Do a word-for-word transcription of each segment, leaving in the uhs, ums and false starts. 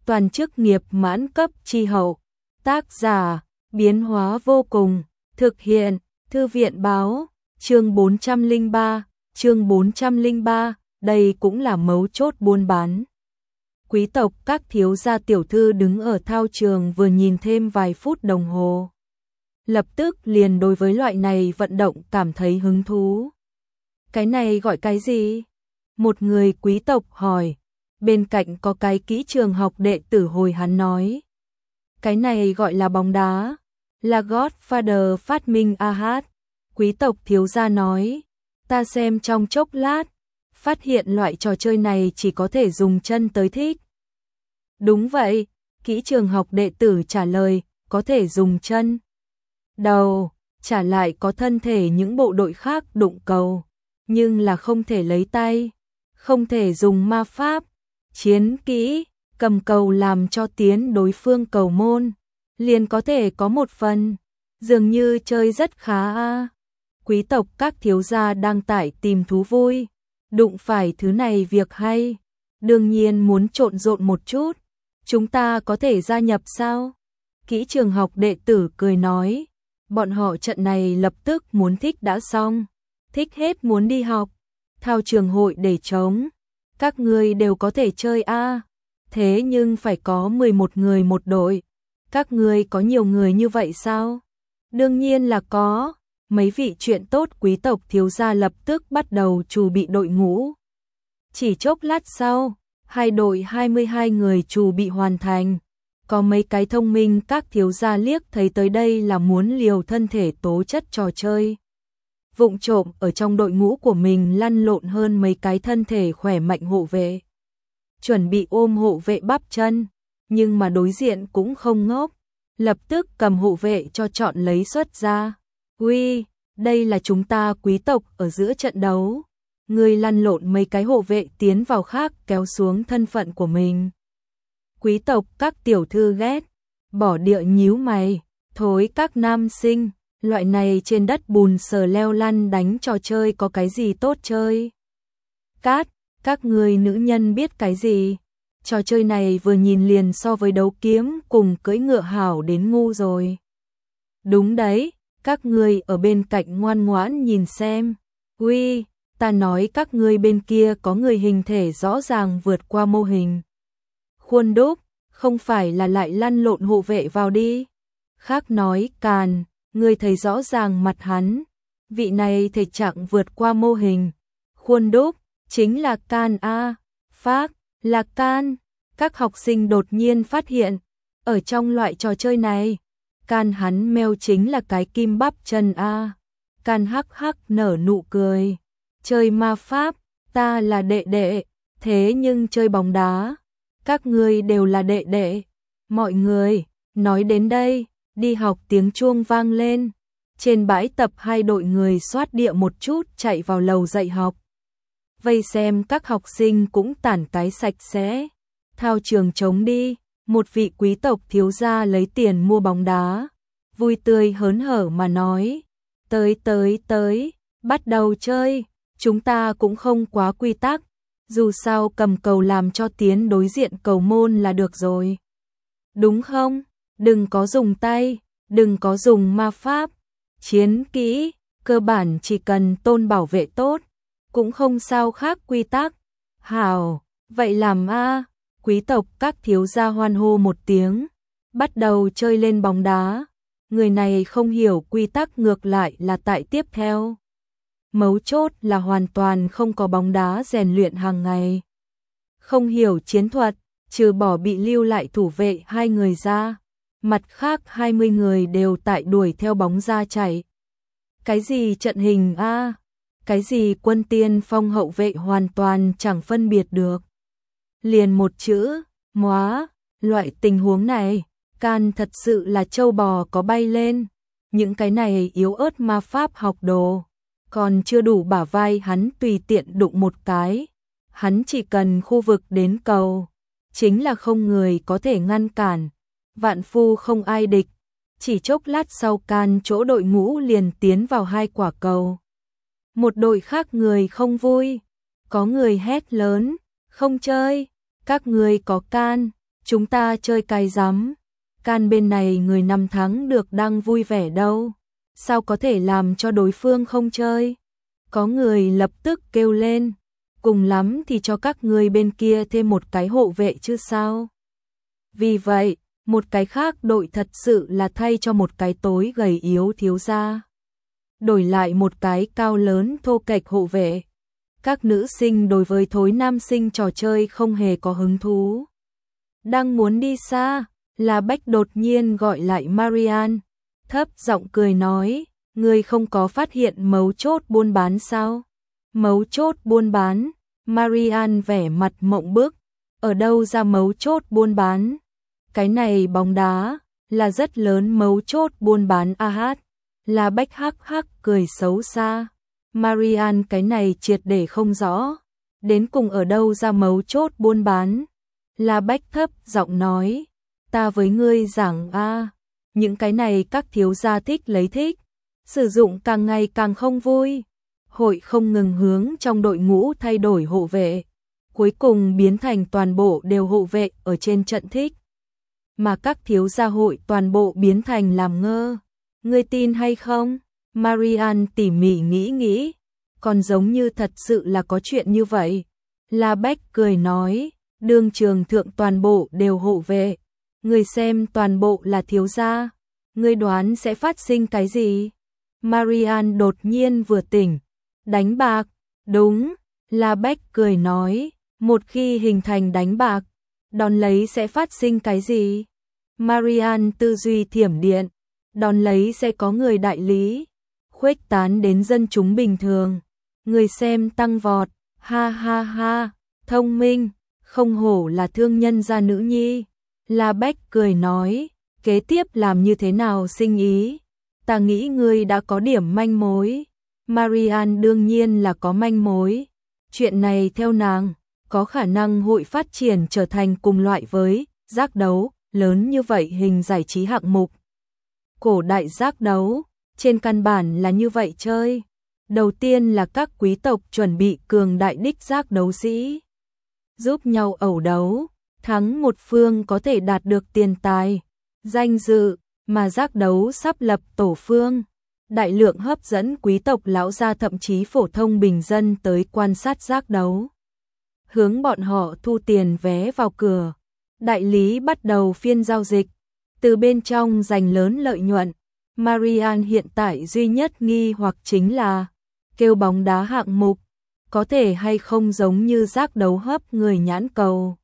toàn chức nghiệp mãn cấp chi hậu. Tác giả, biến hóa vô cùng, thực hiện, thư viện báo, chương bốn trăm lẻ ba, chương bốn trăm lẻ ba, đây cũng là mấu chốt buôn bán. Quý tộc các thiếu gia tiểu thư đứng ở thao trường vừa nhìn thêm vài phút đồng hồ. Lập tức liền đối với loại này vận động cảm thấy hứng thú. Cái này gọi cái gì? Một người quý tộc hỏi. Bên cạnh có cái kỹ trường học đệ tử hồi hắn nói. Cái này gọi là bóng đá. Là Godfather phát minh a hát. Quý tộc thiếu gia nói. Ta xem trong chốc lát. Phát hiện loại trò chơi này chỉ có thể dùng chân tới thích. Đúng vậy. Kỹ trường học đệ tử trả lời. Có thể dùng chân. Đầu. Trả lại có thân thể những bộ đội khác đụng cầu. Nhưng là không thể lấy tay. Không thể dùng ma pháp. Chiến kỹ, cầm cầu làm cho tiến đối phương cầu môn, liền có thể có một phần, dường như chơi rất khá a. Quý tộc các thiếu gia đang tải tìm thú vui, đụng phải thứ này việc hay, đương nhiên muốn trộn rộn một chút, chúng ta có thể gia nhập sao? Kỹ trường học đệ tử cười nói, bọn họ trận này lập tức muốn thích đã xong, thích hết muốn đi học, thao trường hội để trống. Các người đều có thể chơi a, à. Thế nhưng phải có mười một người một đội. Các người có nhiều người như vậy sao? Đương nhiên là có. Mấy vị chuyện tốt quý tộc thiếu gia lập tức bắt đầu chuẩn bị đội ngũ. Chỉ chốc lát sau, hai đội hai mươi hai người chuẩn bị hoàn thành. Có mấy cái thông minh các thiếu gia liếc thấy tới đây là muốn liều thân thể tố chất trò chơi. Vụng trộm ở trong đội ngũ của mình lăn lộn hơn mấy cái thân thể khỏe mạnh hộ vệ. Chuẩn bị ôm hộ vệ bắp chân, nhưng mà đối diện cũng không ngốc. Lập tức cầm hộ vệ cho chọn lấy xuất ra. Uy, đây là chúng ta quý tộc ở giữa trận đấu. Người lăn lộn mấy cái hộ vệ tiến vào khác kéo xuống thân phận của mình. Quý tộc các tiểu thư ghét, bỏ địa nhíu mày, thối các nam sinh. Loại này trên đất bùn sờ leo lăn đánh trò chơi có cái gì tốt chơi? Cát, các người nữ nhân biết cái gì? Trò chơi này vừa nhìn liền so với đấu kiếm cùng cưỡi ngựa hảo đến ngu rồi. Đúng đấy, các người ở bên cạnh ngoan ngoãn nhìn xem. Uy, ta nói các người bên kia có người hình thể rõ ràng vượt qua mô hình. Khuôn đúc, không phải là lại lăn lộn hộ vệ vào đi. Khác nói càn. Người thấy rõ ràng mặt hắn, vị này thể trạng vượt qua mô hình, khuôn đúc, chính là can a, phác, là can. Các học sinh đột nhiên phát hiện, ở trong loại trò chơi này, can hắn meo chính là cái kim bắp chân a. Can hắc hắc nở nụ cười, chơi ma pháp, ta là đệ đệ, thế nhưng chơi bóng đá, các ngươi đều là đệ đệ. Mọi người, nói đến đây. Đi học tiếng chuông vang lên. Trên bãi tập hai đội người xoát địa một chút chạy vào lầu dạy học. Vây xem các học sinh cũng tản cái sạch sẽ. Thao trường trống đi. Một vị quý tộc thiếu gia lấy tiền mua bóng đá. Vui tươi hớn hở mà nói. Tới tới tới, bắt đầu chơi. Chúng ta cũng không quá quy tắc. Dù sao cầm cầu làm cho tiến đối diện cầu môn là được rồi. Đúng không? Đừng có dùng tay, đừng có dùng ma pháp, chiến kỹ, cơ bản chỉ cần tôn bảo vệ tốt, cũng không sao khác quy tắc. Hảo, vậy làm a. Quý tộc các thiếu gia hoan hô một tiếng, bắt đầu chơi lên bóng đá. Người này không hiểu quy tắc ngược lại là tại tiếp theo. Mấu chốt là hoàn toàn không có bóng đá rèn luyện hàng ngày. Không hiểu chiến thuật, trừ bỏ bị lưu lại thủ vệ hai người ra. Mặt khác hai mươi người đều tại đuổi theo bóng ra chạy. Cái gì trận hình a, cái gì quân tiên phong hậu vệ hoàn toàn chẳng phân biệt được. Liền một chữ, móa, loại tình huống này, can thật sự là trâu bò có bay lên. Những cái này yếu ớt ma pháp học đồ, còn chưa đủ bả vai hắn tùy tiện đụng một cái. Hắn chỉ cần khu vực đến cầu, chính là không người có thể ngăn cản. Vạn phu không ai địch, chỉ chốc lát sau can chỗ đội ngũ liền tiến vào hai quả cầu. Một đội khác người không vui, có người hét lớn, không chơi, các người có can, chúng ta chơi cái rắm, can bên này người năm thắng được đang vui vẻ đâu, sao có thể làm cho đối phương không chơi? Có người lập tức kêu lên, cùng lắm thì cho các người bên kia thêm một cái hộ vệ chứ sao? Vì vậy, một cái khác đội thật sự là thay cho một cái tối gầy yếu thiếu gia, đổi lại một cái cao lớn thô kệch hộ vệ. Các nữ sinh đối với thối nam sinh trò chơi không hề có hứng thú. Đang muốn đi xa, La Bách đột nhiên gọi lại Marian, thấp giọng cười nói, ngươi không có phát hiện mấu chốt buôn bán sao? Mấu chốt buôn bán? Marian vẻ mặt mộng bức, ở đâu ra mấu chốt buôn bán? Cái này bóng đá, là rất lớn mấu chốt buôn bán a hát. La Bách hắc hắc cười xấu xa. Marian cái này triệt để không rõ, đến cùng ở đâu ra mấu chốt buôn bán. La Bách thấp giọng nói, ta với ngươi giảng a, những cái này các thiếu gia thích lấy thích, sử dụng càng ngày càng không vui. Hội không ngừng hướng trong đội ngũ thay đổi hộ vệ, cuối cùng biến thành toàn bộ đều hộ vệ ở trên trận thích. Mà các thiếu gia hội toàn bộ biến thành làm ngơ. Ngươi tin hay không? Marian tỉ mỉ nghĩ nghĩ, còn giống như thật sự là có chuyện như vậy. La Bách cười nói, đương trường thượng toàn bộ đều hộ vệ, ngươi xem toàn bộ là thiếu gia, ngươi đoán sẽ phát sinh cái gì? Marian đột nhiên vừa tỉnh, đánh bạc, đúng, La Bách cười nói, một khi hình thành đánh bạc, đón lấy sẽ phát sinh cái gì? Marian tư duy thiểm điện, đón lấy sẽ có người đại lý, khuếch tán đến dân chúng bình thường, người xem tăng vọt, ha ha ha, thông minh, không hổ là thương nhân gia nữ nhi. La Bách cười nói, kế tiếp làm như thế nào sinh ý? Ta nghĩ ngươi đã có điểm manh mối. Marian đương nhiên là có manh mối. Chuyện này theo nàng, có khả năng hội phát triển trở thành cùng loại với giác đấu, lớn như vậy hình giải trí hạng mục. Cổ đại giác đấu, trên căn bản là như vậy chơi. Đầu tiên là các quý tộc chuẩn bị cường đại đích giác đấu sĩ, giúp nhau ẩu đấu, thắng một phương có thể đạt được tiền tài, danh dự, mà giác đấu sắp lập tổ phương. Đại lượng hấp dẫn quý tộc lão gia thậm chí phổ thông bình dân tới quan sát giác đấu. Hướng bọn họ thu tiền vé vào cửa. Đại lý bắt đầu phiên giao dịch, từ bên trong giành lớn lợi nhuận. Marian hiện tại duy nhất nghi hoặc chính là kêu bóng đá hạng mục, có thể hay không giống như giác đấu hấp người nhãn cầu.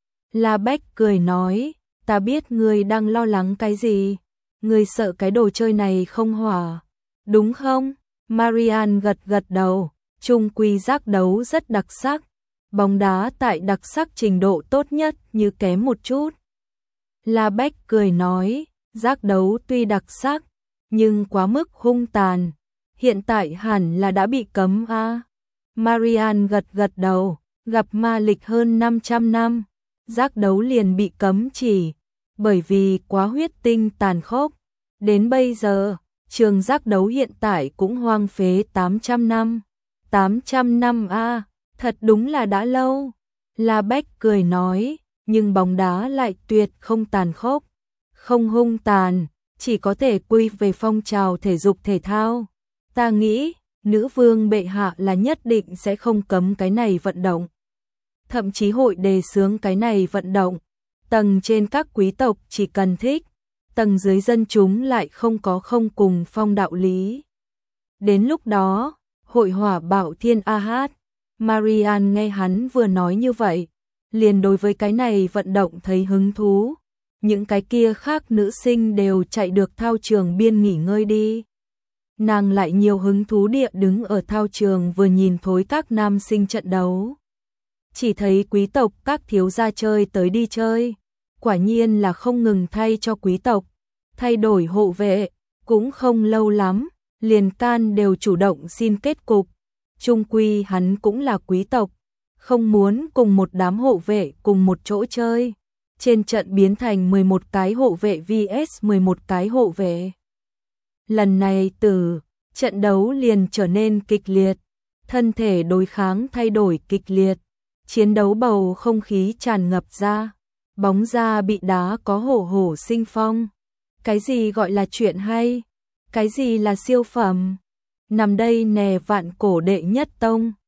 La Bách cười nói, ta biết ngươi đang lo lắng cái gì, ngươi sợ cái đồ chơi này không hỏa, đúng không? Marian gật gật đầu, chung quy giác đấu rất đặc sắc, bóng đá tại đặc sắc trình độ tốt nhất như kém một chút. La Bách cười nói, giác đấu tuy đặc sắc, nhưng quá mức hung tàn, hiện tại hẳn là đã bị cấm a. À? Marian gật gật đầu, gặp ma lịch hơn năm trăm năm, giác đấu liền bị cấm chỉ, bởi vì quá huyết tinh tàn khốc. Đến bây giờ, trường giác đấu hiện tại cũng hoang phế tám trăm năm. tám trăm năm a, à, thật đúng là đã lâu. La Bách cười nói, nhưng bóng đá lại tuyệt không tàn khốc, không hung tàn, chỉ có thể quy về phong trào thể dục thể thao. Ta nghĩ, nữ vương bệ hạ là nhất định sẽ không cấm cái này vận động. Thậm chí hội đề xướng cái này vận động. Tầng trên các quý tộc chỉ cần thích, tầng dưới dân chúng lại không có không cùng phong đạo lý. Đến lúc đó, hội hỏa bảo thiên a hát. Marian nghe hắn vừa nói như vậy, liền đối với cái này vận động thấy hứng thú. Những cái kia khác nữ sinh đều chạy được thao trường biên nghỉ ngơi đi. Nàng lại nhiều hứng thú địa đứng ở thao trường vừa nhìn thối các nam sinh trận đấu. Chỉ thấy quý tộc các thiếu gia chơi tới đi chơi, quả nhiên là không ngừng thay cho quý tộc, thay đổi hộ vệ, cũng không lâu lắm, liền can đều chủ động xin kết cục. Chung quy hắn cũng là quý tộc, không muốn cùng một đám hộ vệ cùng một chỗ chơi. Trên trận biến thành mười một cái hộ vệ vs mười một cái hộ vệ. Lần này từ trận đấu liền trở nên kịch liệt, thân thể đối kháng thay đổi kịch liệt, chiến đấu bầu không khí tràn ngập ra. bóng ra bị đá có hổ hổ sinh phong. Cái gì gọi là chuyện hay? Cái gì là siêu phẩm? Nằm đây nè vạn cổ đệ nhất tông.